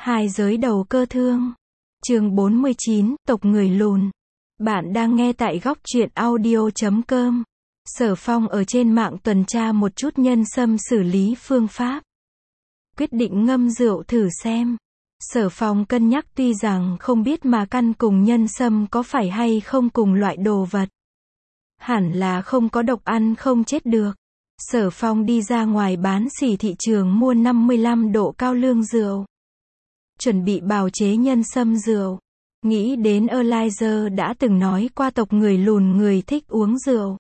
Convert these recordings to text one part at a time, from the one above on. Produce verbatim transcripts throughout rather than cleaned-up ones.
Hai giới đầu cơ thương. Chương bốn mươi chín, tộc người lùn. Bạn đang nghe tại góc truyện audio chấm com. Sở Phong ở trên mạng tuần tra một chút nhân sâm xử lý phương pháp. Quyết định ngâm rượu thử xem. Sở Phong cân nhắc tuy rằng không biết mà căn cùng nhân sâm có phải hay không cùng loại đồ vật. Hẳn là không có độc ăn không chết được. Sở Phong đi ra ngoài bán xỉ thị trường mua năm mươi lăm độ cao lương rượu. Chuẩn bị bào chế nhân sâm rượu. Nghĩ đến Elijah đã từng nói qua tộc người lùn người thích uống rượu.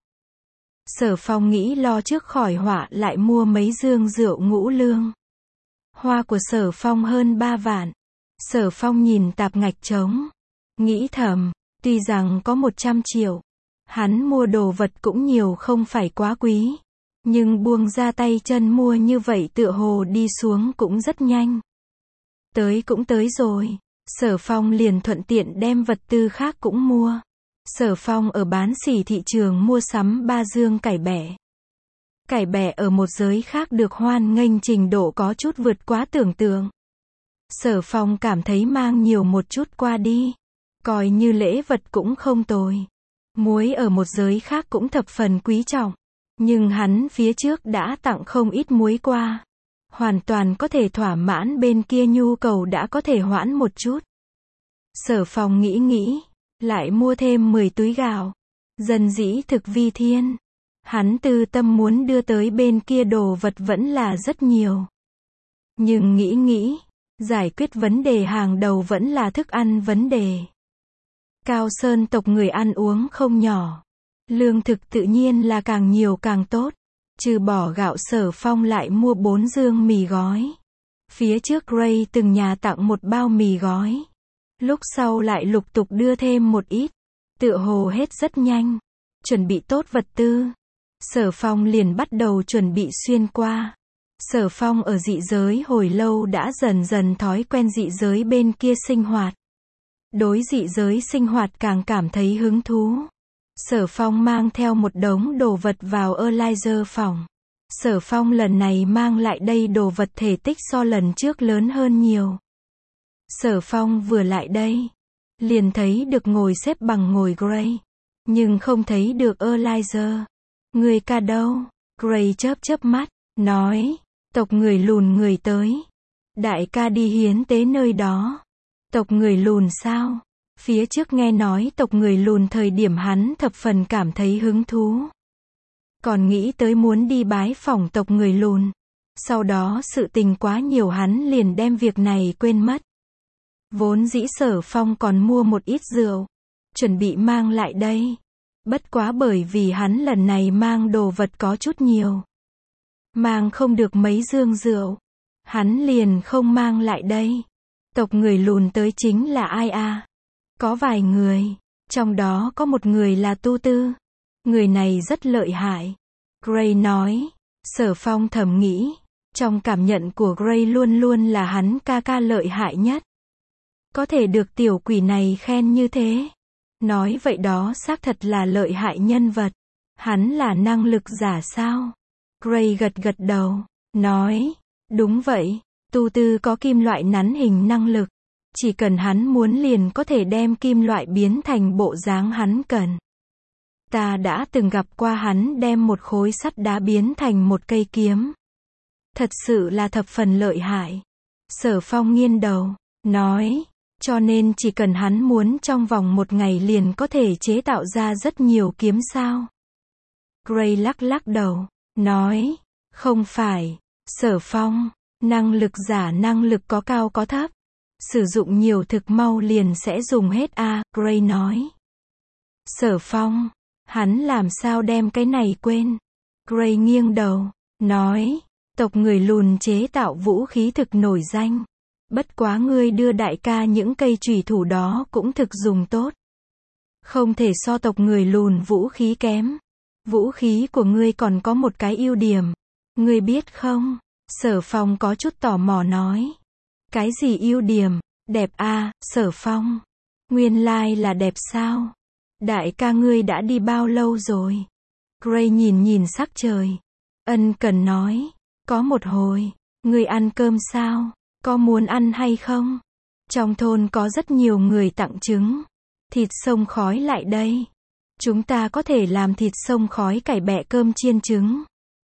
Sở Phong nghĩ lo trước khỏi họa lại mua mấy dương rượu ngũ lương. Hoa của Sở Phong hơn ba vạn. Sở Phong nhìn tạp ngạch trống. Nghĩ thầm, tuy rằng có một trăm triệu. Hắn mua đồ vật cũng nhiều không phải quá quý. Nhưng buông ra tay chân mua như vậy tựa hồ đi xuống cũng rất nhanh. Tới cũng tới rồi. Sở Phong liền thuận tiện đem vật tư khác cũng mua. Sở Phong ở bán xỉ thị trường mua sắm ba dương cải bẹ. Cải bẹ ở một giới khác được hoan nghênh trình độ có chút vượt quá tưởng tượng. Sở Phong cảm thấy mang nhiều một chút qua đi. Coi như lễ vật cũng không tồi. Muối ở một giới khác cũng thập phần quý trọng. Nhưng hắn phía trước đã tặng không ít muối qua. Hoàn toàn có thể thỏa mãn bên kia nhu cầu đã có thể hoãn một chút. Sở Phong nghĩ nghĩ, lại mua thêm mười túi gạo. Dân dĩ thực vi thiên. Hắn tư tâm muốn đưa tới bên kia đồ vật vẫn là rất nhiều. Nhưng nghĩ nghĩ, giải quyết vấn đề hàng đầu vẫn là thức ăn vấn đề. Cao Sơn tộc người ăn uống không nhỏ. Lương thực tự nhiên là càng nhiều càng tốt. Trừ bỏ gạo Sở Phong lại mua bốn dương mì gói. Phía trước Gray từng nhà tặng một bao mì gói. Lúc sau lại lục tục đưa thêm một ít. Tựa hồ hết rất nhanh. Chuẩn bị tốt vật tư. Sở Phong liền bắt đầu chuẩn bị xuyên qua. Sở Phong ở dị giới hồi lâu đã dần dần thói quen dị giới bên kia sinh hoạt. Đối dị giới sinh hoạt càng cảm thấy hứng thú. Sở Phong mang theo một đống đồ vật vào Elijah phòng. Sở Phong lần này mang lại đây đồ vật thể tích so lần trước lớn hơn nhiều. Sở Phong vừa lại đây, liền thấy được ngồi xếp bằng ngồi Gray. Nhưng không thấy được Elijah. Người ca đâu? Gray chớp chớp mắt, nói, tộc người lùn người tới. Đại ca đi hiến tế nơi đó. Tộc người lùn sao? Phía trước nghe nói tộc người lùn thời điểm hắn thập phần cảm thấy hứng thú. Còn nghĩ tới muốn đi bái phỏng tộc người lùn. Sau đó sự tình quá nhiều hắn liền đem việc này quên mất. Vốn dĩ Sở Phong còn mua một ít rượu. Chuẩn bị mang lại đây. Bất quá bởi vì hắn lần này mang đồ vật có chút nhiều. Mang không được mấy dương rượu. Hắn liền không mang lại đây. Tộc người lùn tới chính là ai à? Có vài người. Trong đó có một người là Tu Tư. Người này rất lợi hại. Gray nói. Sở Phong thầm nghĩ. Trong cảm nhận của Gray luôn luôn là hắn ca ca lợi hại nhất. Có thể được tiểu quỷ này khen như thế. Nói vậy đó xác thật là lợi hại nhân vật. Hắn là năng lực giả sao? Gray gật gật đầu. Nói. Đúng vậy. Tu Tư có kim loại nắn hình năng lực. Chỉ cần hắn muốn liền có thể đem kim loại biến thành bộ dáng hắn cần. Ta đã từng gặp qua hắn đem một khối sắt đá biến thành một cây kiếm. Thật sự là thập phần lợi hại. Sở Phong nghiêng đầu, nói, cho nên chỉ cần hắn muốn trong vòng một ngày liền có thể chế tạo ra rất nhiều kiếm sao. Gray lắc lắc đầu, nói, không phải, Sở Phong, năng lực giả năng lực có cao có thấp. Sử dụng nhiều thực mau liền sẽ dùng hết a, à, Gray nói. Sở Phong, hắn làm sao đem cái này quên? Gray nghiêng đầu, nói, tộc người lùn chế tạo vũ khí thực nổi danh. Bất quá ngươi đưa đại ca những cây chùy thủ đó cũng thực dùng tốt. Không thể so tộc người lùn vũ khí kém. Vũ khí của ngươi còn có một cái ưu điểm. Ngươi biết không? Sở Phong có chút tò mò nói. Cái gì ưu điểm? Đẹp a, à, Sở Phong. Nguyên lai là đẹp sao? Đại ca ngươi đã đi bao lâu rồi? Gray nhìn nhìn sắc trời. Ân cần nói. Có một hồi. Ngươi ăn cơm sao? có muốn ăn hay không? Trong thôn có rất nhiều người tặng trứng, thịt xông khói lại đây. Chúng ta có thể làm thịt xông khói cải bẹ cơm chiên trứng.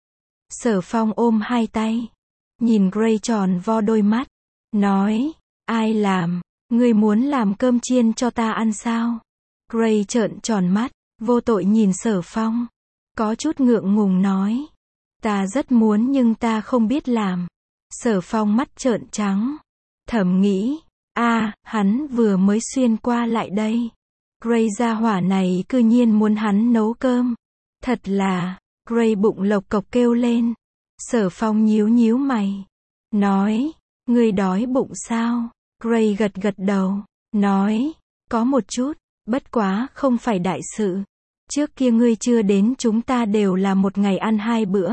Sở Phong ôm hai tay, nhìn Gray tròn vo đôi mắt, nói, ai làm, ngươi muốn làm cơm chiên cho ta ăn sao? Gray trợn tròn mắt, vô tội nhìn Sở Phong, có chút ngượng ngùng nói, ta rất muốn nhưng ta không biết làm. Sở Phong mắt trợn trắng, thầm nghĩ, a, hắn vừa mới xuyên qua lại đây. Gray gia hỏa này cư nhiên muốn hắn nấu cơm. Thật là, Gray bụng lộc cộc kêu lên. Sở Phong nhíu nhíu mày, nói, ngươi đói bụng sao? Gray gật gật đầu, nói, có một chút, bất quá không phải đại sự. Trước kia ngươi chưa đến chúng ta đều là một ngày ăn hai bữa.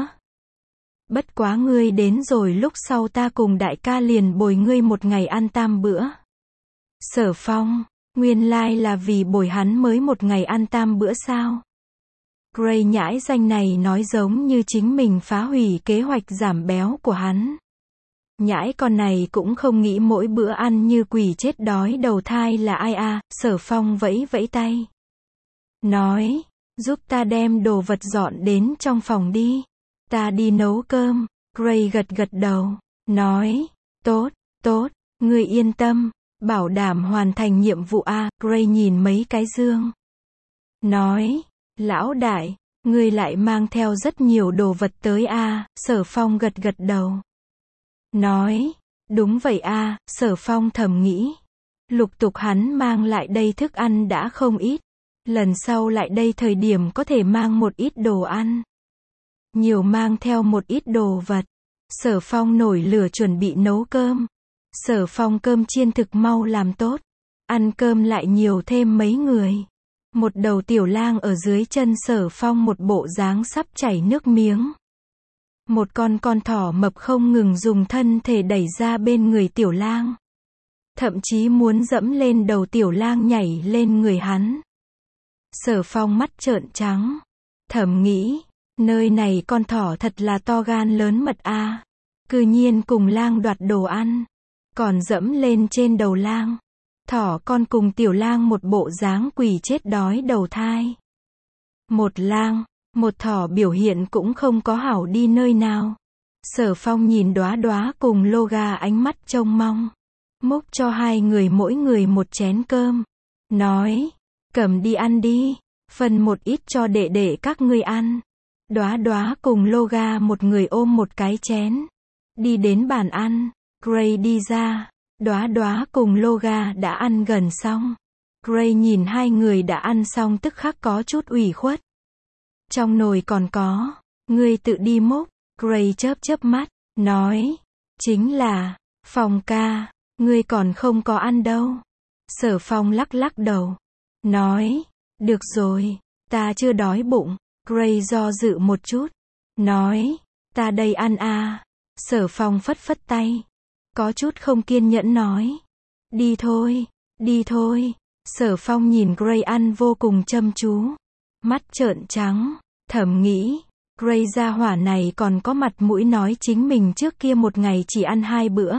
Bất quá ngươi đến rồi lúc sau ta cùng đại ca liền bồi ngươi một ngày ăn tam bữa. Sở Phong, nguyên lai là vì bồi hắn mới một ngày ăn tam bữa sao? Gray nhãi danh này nói giống như chính mình phá hủy kế hoạch giảm béo của hắn. Nhãi con này cũng không nghĩ mỗi bữa ăn như quỷ chết đói đầu thai là ai à, Sở Phong vẫy vẫy tay. Nói, giúp ta đem đồ vật dọn đến trong phòng đi. Ta đi nấu cơm. Gray gật gật đầu, nói, tốt, tốt, ngươi yên tâm, bảo đảm hoàn thành nhiệm vụ a. Gray nhìn mấy cái dương, nói, lão đại, ngươi lại mang theo rất nhiều đồ vật tới a. Sở Phong gật gật đầu, nói, đúng vậy a. Sở Phong thầm nghĩ, lục tục hắn mang lại đây thức ăn đã không ít, lần sau lại đây thời điểm có thể mang một ít đồ ăn. Nhiều mang theo một ít đồ vật. Sở Phong nổi lửa chuẩn bị nấu cơm. Sở Phong cơm chiên thực mau làm tốt. Ăn cơm lại nhiều thêm mấy người. Một đầu tiểu lang ở dưới chân Sở Phong một bộ dáng sắp chảy nước miếng. Một con con thỏ mập không ngừng dùng thân thể đẩy ra bên người tiểu lang. Thậm chí muốn dẫm lên đầu tiểu lang nhảy lên người hắn. Sở Phong mắt trợn trắng, thầm nghĩ, nơi này con thỏ thật là to gan lớn mật a. À. Cư nhiên cùng lang đoạt đồ ăn, còn dẫm lên trên đầu lang. Thỏ con cùng tiểu lang một bộ dáng quỷ chết đói đầu thai. Một lang, một thỏ biểu hiện cũng không có hảo đi nơi nào. Sở Phong nhìn Đóa Đóa cùng Loga ánh mắt trông mong, múc cho hai người mỗi người một chén cơm, nói, cầm đi ăn đi, phần một ít cho đệ đệ các ngươi ăn. Đóa Đóa cùng Loga một người ôm một cái chén, đi đến bàn ăn. Gray đi ra, Đóa Đóa cùng Loga đã ăn gần xong. Gray nhìn hai người đã ăn xong tức khắc có chút ủy khuất. Trong nồi còn có, ngươi tự đi múc. Gray chớp chớp mắt, nói, chính là, Phong ca, ngươi còn không có ăn đâu. Sở Phong lắc lắc đầu, nói, được rồi, ta chưa đói bụng. Gray do dự một chút, nói, ta đây ăn à. Sở Phong phất phất tay, có chút không kiên nhẫn nói, đi thôi, đi thôi. Sở Phong nhìn Gray ăn vô cùng chăm chú, mắt trợn trắng, thầm nghĩ, Gray gia hỏa này còn có mặt mũi nói chính mình trước kia một ngày chỉ ăn hai bữa.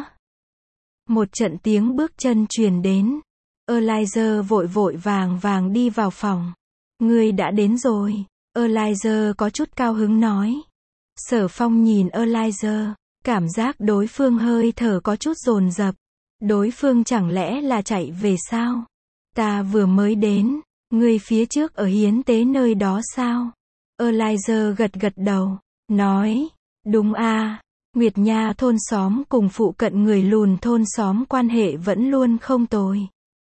Một trận tiếng bước chân truyền đến, Elijah vội vội vàng vàng đi vào phòng. Ngươi đã đến rồi. Elijah có chút cao hứng nói. Sở Phong nhìn Elijah, cảm giác đối phương hơi thở có chút dồn dập. Đối phương chẳng lẽ là chạy về sao? Ta vừa mới đến, ngươi phía trước ở hiến tế nơi đó sao? Elijah gật gật đầu, nói, đúng a. Nguyệt Nha thôn xóm cùng phụ cận người lùn thôn xóm quan hệ vẫn luôn không tồi.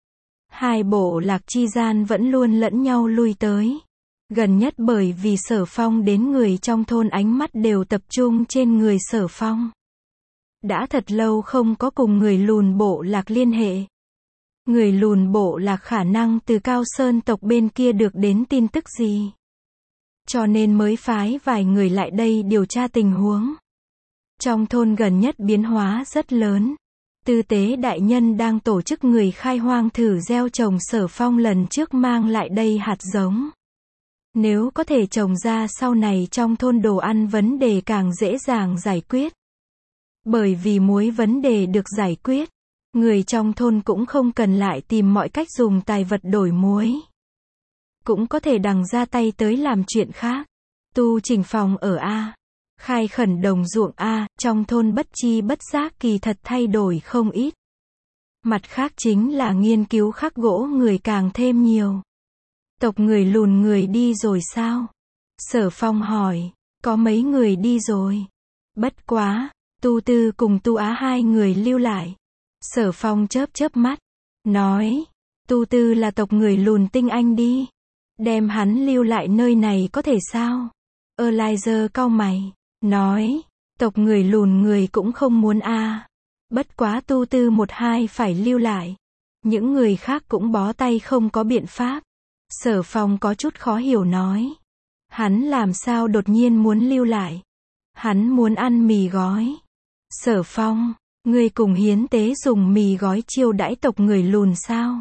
Hai bộ lạc chi gian vẫn luôn lẫn nhau lui tới. Gần nhất bởi vì Sở Phong đến người trong thôn ánh mắt đều tập trung trên người Sở Phong. Đã thật lâu không có cùng người lùn bộ lạc liên hệ. Người lùn bộ lạc khả năng từ Cao Sơn tộc bên kia được đến tin tức gì. Cho nên mới phái vài người lại đây điều tra tình huống. Trong thôn gần nhất biến hóa rất lớn. Tư tế đại nhân đang tổ chức người khai hoang thử gieo trồng Sở Phong lần trước mang lại đây hạt giống. Nếu có thể trồng ra sau này trong thôn đồ ăn vấn đề càng dễ dàng giải quyết. Bởi vì muối vấn đề được giải quyết, người trong thôn cũng không cần lại tìm mọi cách dùng tài vật đổi muối. Cũng có thể đằng ra tay tới làm chuyện khác. Tu chỉnh phòng ở A. Khai khẩn đồng ruộng A, trong thôn bất chi bất giác kỳ thật thay đổi không ít. Mặt khác chính là nghiên cứu khắc gỗ người càng thêm nhiều. Tộc người lùn người đi rồi sao? Sở Phong hỏi, có mấy người đi rồi. Bất quá, Tu Tư cùng Tu Á hai người lưu lại. Sở Phong chớp chớp mắt, nói, Tu Tư là tộc người lùn tinh anh đi. Đem hắn lưu lại nơi này có thể sao? Elijah cau mày, nói, tộc người lùn người cũng không muốn a. À. Bất quá Tu Tư một hai phải lưu lại. Những người khác cũng bó tay không có biện pháp. Sở Phong có chút khó hiểu nói. Hắn làm sao đột nhiên muốn lưu lại? Hắn muốn ăn mì gói. Sở Phong, ngươi cùng hiến tế dùng mì gói chiêu đãi tộc người lùn sao?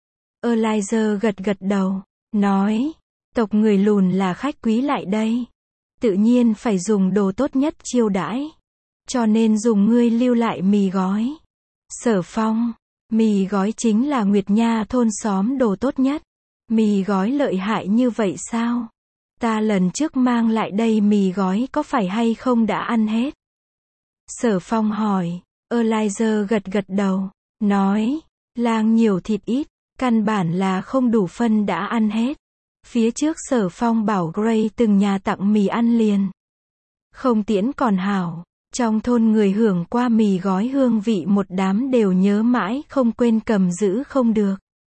Elijah gật gật đầu, nói, tộc người lùn là khách quý lại đây. Tự nhiên phải dùng đồ tốt nhất chiêu đãi. Cho nên dùng ngươi lưu lại mì gói. Sở Phong, mì gói chính là Nguyệt Nha thôn xóm đồ tốt nhất. Mì gói lợi hại như vậy sao? Ta lần trước mang lại đây mì gói có phải hay không đã ăn hết? Sở Phong hỏi. Elijah gật gật đầu, nói, lang nhiều thịt ít, căn bản là không đủ phân đã ăn hết. Phía trước Sở Phong bảo Gray từng nhà tặng mì ăn liền. Không tiễn còn hảo, trong thôn người hưởng qua mì gói hương vị một đám đều nhớ mãi không quên cầm giữ không được.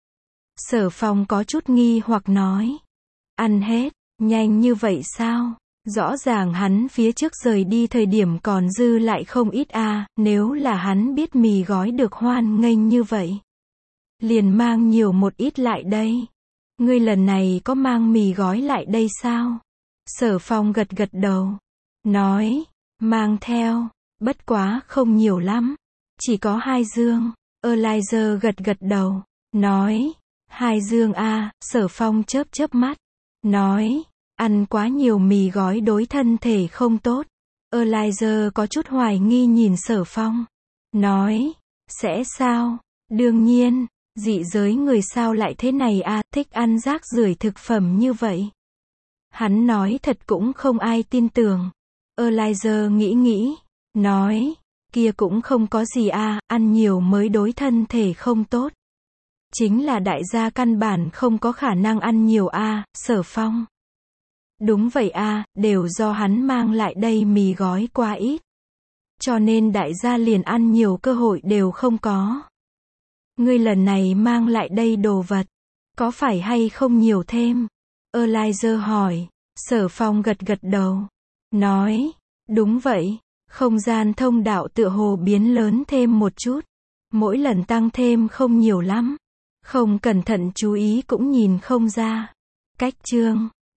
Sở Phong có chút nghi hoặc nói, ăn hết, nhanh như vậy sao? Rõ ràng hắn phía trước rời đi thời điểm còn dư lại không ít a, à, nếu là hắn biết mì gói được hoan nghênh như vậy. Liền mang nhiều một ít lại đây. Ngươi lần này có mang mì gói lại đây sao? Sở Phong gật gật đầu. Nói, mang theo, bất quá không nhiều lắm. Chỉ có hai dương. Elijah gật gật đầu. Nói, hai dương a, à, Sở Phong chớp chớp mắt. Nói, ăn quá nhiều mì gói đối thân thể không tốt. Elijah có chút hoài nghi nhìn Sở Phong. Nói, sẽ sao? Đương nhiên, dị giới người sao lại thế này à, thích ăn rác rưởi thực phẩm như vậy. Hắn nói thật cũng không ai tin tưởng. Elijah nghĩ nghĩ, nói, kia cũng không có gì à, ăn nhiều mới đối thân thể không tốt. Chính là đại gia căn bản không có khả năng ăn nhiều a, à, Sở Phong. Đúng vậy a, à, đều do hắn mang lại đây mì gói quá ít. Cho nên đại gia liền ăn nhiều cơ hội đều không có. Ngươi lần này mang lại đây đồ vật, có phải hay không nhiều thêm? Elijah hỏi. Sở Phong gật gật đầu. Nói, đúng vậy, không gian thông đạo tựa hồ biến lớn thêm một chút. Mỗi lần tăng thêm không nhiều lắm. Không cẩn thận chú ý cũng nhìn không ra. Cách chương